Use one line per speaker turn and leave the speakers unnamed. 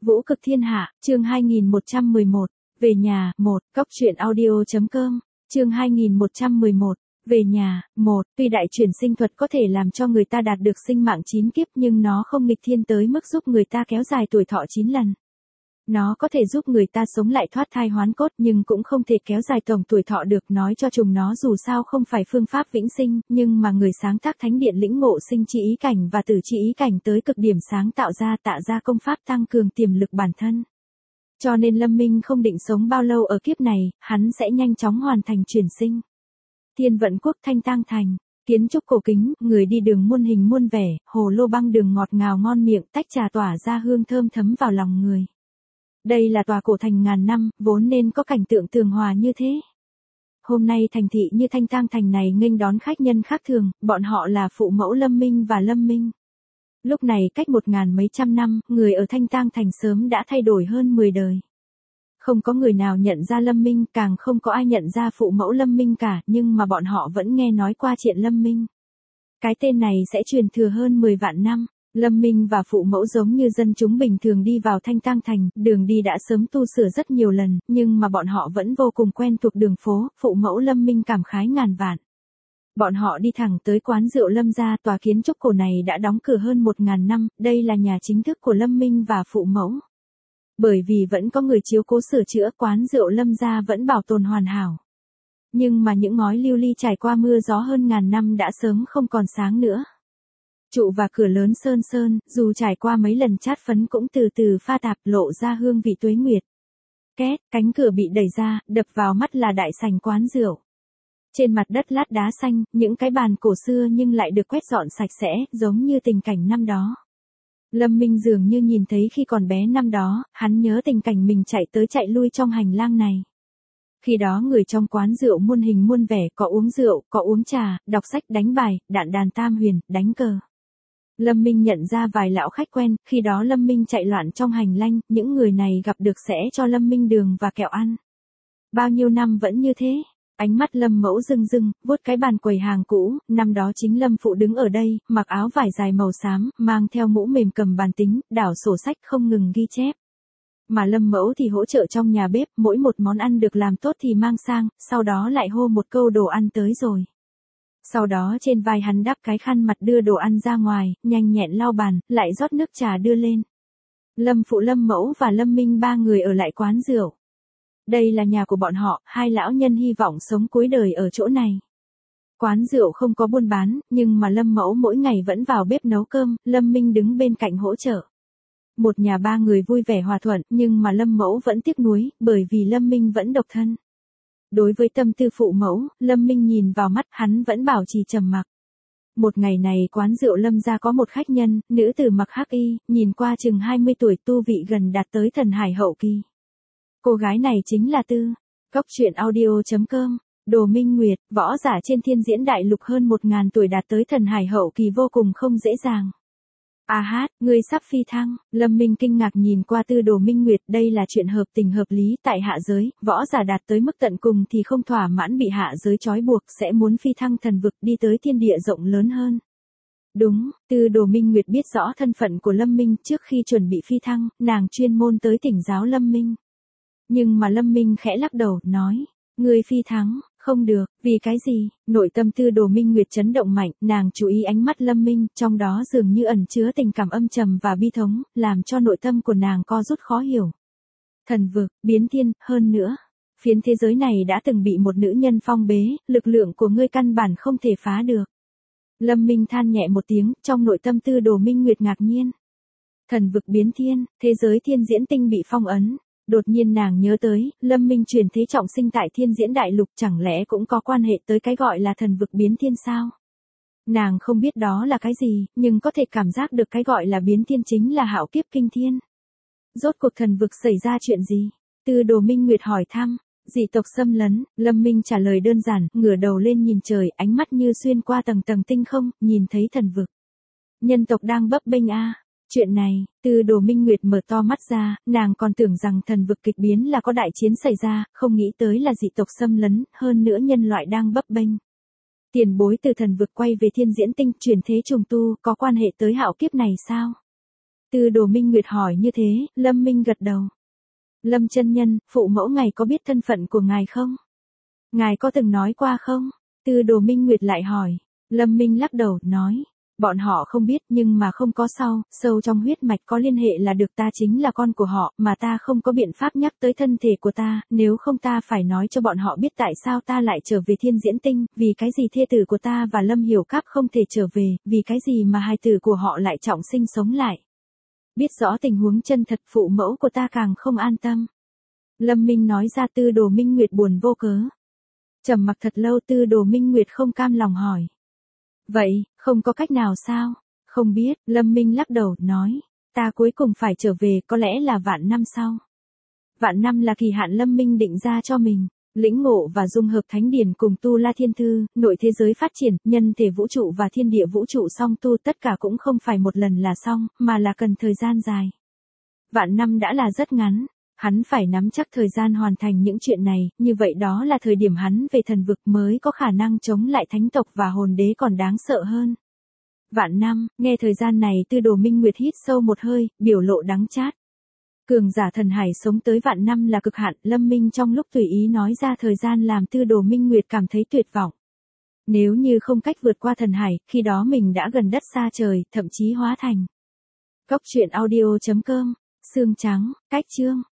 Vũ cực thiên hạ, chương 2111, về nhà, 1, Cốc truyện audio.com, chương 2111, về nhà, 1, tuy đại chuyển sinh thuật có thể làm cho người ta đạt được sinh mạng 9 kiếp nhưng nó không nghịch thiên tới mức giúp người ta kéo dài tuổi thọ 9 lần. Nó có thể giúp người ta sống lại thoát thai hoán cốt nhưng cũng không thể kéo dài tổng tuổi thọ được, nói cho trùng nó dù sao không phải phương pháp vĩnh sinh, nhưng mà người sáng tác thánh điện lĩnh ngộ sinh chi ý cảnh và tử chi ý cảnh tới cực điểm sáng tạo ra tạo ra công pháp tăng cường tiềm lực bản thân. Cho nên Lâm Minh không định sống bao lâu ở kiếp này, hắn sẽ nhanh chóng hoàn thành chuyển sinh. Thiên Vận Quốc Thanh Tang Thành, kiến trúc cổ kính, người đi đường muôn hình muôn vẻ, hồ lô băng đường ngọt ngào ngon miệng, tách trà tỏa ra hương thơm thấm vào lòng người. Đây là tòa cổ thành ngàn năm, vốn nên có cảnh tượng tường hòa như thế. Hôm nay thành thị như Thanh Tang Thành này nghênh đón khách nhân khác thường, bọn họ là phụ mẫu Lâm Minh và Lâm Minh. Lúc này cách 1000 mấy trăm năm, người ở Thanh Tang Thành sớm đã thay đổi hơn 10 đời. Không có người nào nhận ra Lâm Minh, càng không có ai nhận ra phụ mẫu Lâm Minh cả, nhưng mà bọn họ vẫn nghe nói qua chuyện Lâm Minh. Cái tên này sẽ truyền thừa hơn 10 vạn năm. Lâm Minh và phụ mẫu giống như dân chúng bình thường đi vào Thanh Tang Thành, đường đi đã sớm tu sửa rất nhiều lần, nhưng mà bọn họ vẫn vô cùng quen thuộc đường phố, phụ mẫu Lâm Minh cảm khái ngàn vạn. Bọn họ đi thẳng tới quán rượu Lâm gia, tòa kiến trúc cổ này đã đóng cửa hơn 1000 năm, đây là nhà chính thức của Lâm Minh và phụ mẫu. Bởi vì vẫn có người chiếu cố sửa chữa, quán rượu Lâm gia vẫn bảo tồn hoàn hảo. Nhưng mà những ngói lưu ly trải qua mưa gió hơn ngàn năm đã sớm không còn sáng nữa. Trụ và cửa lớn sơn, dù trải qua mấy lần chát phấn cũng từ từ pha tạp lộ ra hương vị tuế nguyệt. Két, cánh cửa bị đẩy ra, đập vào mắt là đại sảnh quán rượu. Trên mặt đất lát đá xanh, những cái bàn cổ xưa nhưng lại được quét dọn sạch sẽ, giống như tình cảnh năm đó. Lâm Minh dường như nhìn thấy khi còn bé năm đó, hắn nhớ tình cảnh mình chạy tới chạy lui trong hành lang này. Khi đó người trong quán rượu muôn hình muôn vẻ, có uống rượu, có uống trà, đọc sách, đánh bài, đàn tam huyền, đánh cờ. Lâm Minh nhận ra vài lão khách quen, khi đó Lâm Minh chạy loạn trong hành lang, những người này gặp được sẽ cho Lâm Minh đường và kẹo ăn. Bao nhiêu năm vẫn như thế. Ánh mắt Lâm Mẫu rưng rưng, vuốt cái bàn quầy hàng cũ, năm đó chính Lâm phụ đứng ở đây, mặc áo vải dài màu xám, mang theo mũ mềm cầm bàn tính, đảo sổ sách không ngừng ghi chép. Mà Lâm Mẫu thì hỗ trợ trong nhà bếp, mỗi một món ăn được làm tốt thì mang sang, sau đó lại hô một câu đồ ăn tới rồi. Sau đó trên vai hắn đắp cái khăn mặt đưa đồ ăn ra ngoài, nhanh nhẹn lau bàn, lại rót nước trà đưa lên. Lâm phụ Lâm Mẫu và Lâm Minh ba người ở lại quán rượu. Đây là nhà của bọn họ, hai lão nhân hy vọng sống cuối đời ở chỗ này. Quán rượu không có buôn bán, nhưng mà Lâm Mẫu mỗi ngày vẫn vào bếp nấu cơm, Lâm Minh đứng bên cạnh hỗ trợ. Một nhà ba người vui vẻ hòa thuận, nhưng mà Lâm Mẫu vẫn tiếc nuối, bởi vì Lâm Minh vẫn độc thân. Đối với tâm tư phụ mẫu, Lâm Minh nhìn vào mắt, hắn vẫn bảo trì trầm mặc. Một ngày này quán rượu Lâm gia có một khách nhân, nữ tử mặc hắc y, nhìn qua chừng 20 tuổi, tu vị gần đạt tới thần hải hậu kỳ. Cô gái này chính là Cốc truyện audio.com, Đồ Minh Nguyệt, võ giả trên thiên diễn đại lục hơn 1000 tuổi đạt tới thần hải hậu kỳ vô cùng không dễ dàng. À hát, ngươi sắp phi thăng. Lâm Minh kinh ngạc nhìn qua Đồ Minh Nguyệt, đây là chuyện hợp tình hợp lý, tại hạ giới, võ giả đạt tới mức tận cùng thì không thỏa mãn bị hạ giới trói buộc, sẽ muốn phi thăng thần vực, đi tới thiên địa rộng lớn hơn. Đúng, Đồ Minh Nguyệt biết rõ thân phận của Lâm Minh, trước khi chuẩn bị phi thăng, nàng chuyên môn tới thỉnh giáo Lâm Minh. Nhưng mà Lâm Minh khẽ lắc đầu, nói, ngươi phi thăng, không được, vì cái gì? Nội tâm Đồ Minh Nguyệt chấn động mạnh, nàng chú ý ánh mắt Lâm Minh, trong đó dường như ẩn chứa tình cảm âm trầm và bi thống, làm cho nội tâm của nàng co rút khó hiểu. Thần vực, biến thiên, hơn nữa. Phiến thế giới này đã từng bị một nữ nhân phong bế, lực lượng của ngươi căn bản không thể phá được. Lâm Minh than nhẹ một tiếng, trong nội tâm Đồ Minh Nguyệt ngạc nhiên. Thần vực biến thiên, thế giới thiên diễn tinh bị phong ấn. Đột nhiên nàng nhớ tới, Lâm Minh truyền thế trọng sinh tại thiên diễn đại lục, chẳng lẽ cũng có quan hệ tới cái gọi là thần vực biến thiên sao? Nàng không biết đó là cái gì, nhưng có thể cảm giác được cái gọi là biến thiên chính là hạo kiếp kinh thiên. Rốt cuộc thần vực xảy ra chuyện gì? Đồ Minh Nguyệt hỏi thăm. Dị tộc xâm lấn. Lâm Minh trả lời đơn giản, ngửa đầu lên nhìn trời, ánh mắt như xuyên qua tầng tầng tinh không, nhìn thấy thần vực. Nhân tộc đang bấp bênh a. Chuyện này, Đồ Minh Nguyệt mở to mắt ra, nàng còn tưởng rằng thần vực kịch biến là có đại chiến xảy ra, không nghĩ tới là dị tộc xâm lấn, hơn nữa nhân loại đang bấp bênh. Tiền bối từ thần vực quay về thiên diễn tinh, chuyển thế trùng tu, có quan hệ tới hạo kiếp này sao? Tư Đồ Minh Nguyệt hỏi như thế, Lâm Minh gật đầu. Lâm chân nhân, phụ mẫu ngài có biết thân phận của ngài không? Ngài có từng nói qua không? Tư Đồ Minh Nguyệt lại hỏi. Lâm Minh lắc đầu, nói. Bọn họ không biết nhưng mà không có sau, sâu trong huyết mạch có liên hệ là được, ta chính là con của họ, mà ta không có biện pháp nhắc tới thân thể của ta, nếu không ta phải nói cho bọn họ biết tại sao ta lại trở về Thiên Diễn Tinh, vì cái gì thê tử của ta và Lâm Hiểu Cáp không thể trở về, vì cái gì mà hài tử của họ lại trọng sinh sống lại. Biết rõ tình huống chân thật, phụ mẫu của ta càng không an tâm. Lâm Minh nói ra. Tư Đồ Minh Nguyệt buồn vô cớ. Trầm mặc thật lâu, Tư Đồ Minh Nguyệt không cam lòng hỏi. Vậy, không có cách nào sao? Không biết, Lâm Minh lắc đầu, nói. Ta cuối cùng phải trở về, có lẽ là vạn năm sau. Vạn năm là kỳ hạn Lâm Minh định ra cho mình. Lĩnh ngộ và dung hợp thánh điển cùng tu La Thiên Thư, nội thế giới phát triển, nhân thể vũ trụ và thiên địa vũ trụ song tu, tất cả cũng không phải một lần là xong, mà là cần thời gian dài. Vạn năm đã là rất ngắn. Hắn phải nắm chắc thời gian hoàn thành những chuyện này, như vậy đó là thời điểm hắn về thần vực mới có khả năng chống lại thánh tộc và hồn đế còn đáng sợ hơn. Vạn năm, nghe thời gian này, Tư Đồ Minh Nguyệt hít sâu một hơi, biểu lộ đắng chát. Cường giả thần hải sống tới vạn năm là cực hạn, Lâm Minh trong lúc tùy ý nói ra thời gian làm Tư Đồ Minh Nguyệt cảm thấy tuyệt vọng. Nếu như không cách vượt qua thần hải, khi đó mình đã gần đất xa trời, thậm chí hóa thành. Cốc truyện audio.com, Sương trắng, cách chương.